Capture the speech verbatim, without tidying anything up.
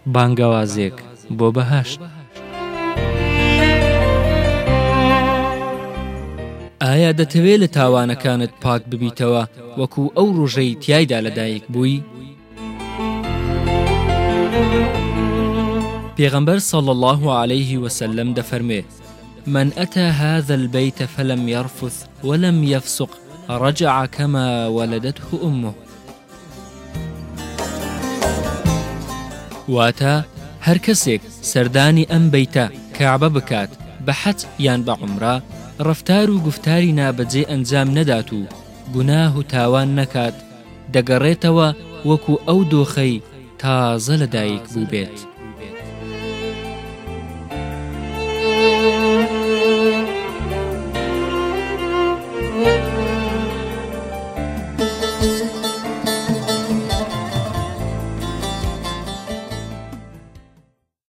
بانگەوازێک بۆ بەهەشت. ئایا دەتەوێت لە تاوانەکانت پاک ببیتەوە وەکو ئەو ڕۆژەی تیایدا لەدایک بووی؟ پێغەمبەر صلى الله عليه وسلم دەفەرمێ: من أتى هذا البيت فلم يرفث ولم يفسق رجع كما ولدته أمه. واتە هەر کەسێک سەردانی ئەم بەیتە کەعبە بکات بە حەج یان بە عومرە، ڕەفتار و گفتاری نابەجێ ئەنجام نەدات و گوناه و تاوان نەکات، دەگەڕێتەوە وەکو ئەو دۆخەی تازە لەدایک بوو بێت.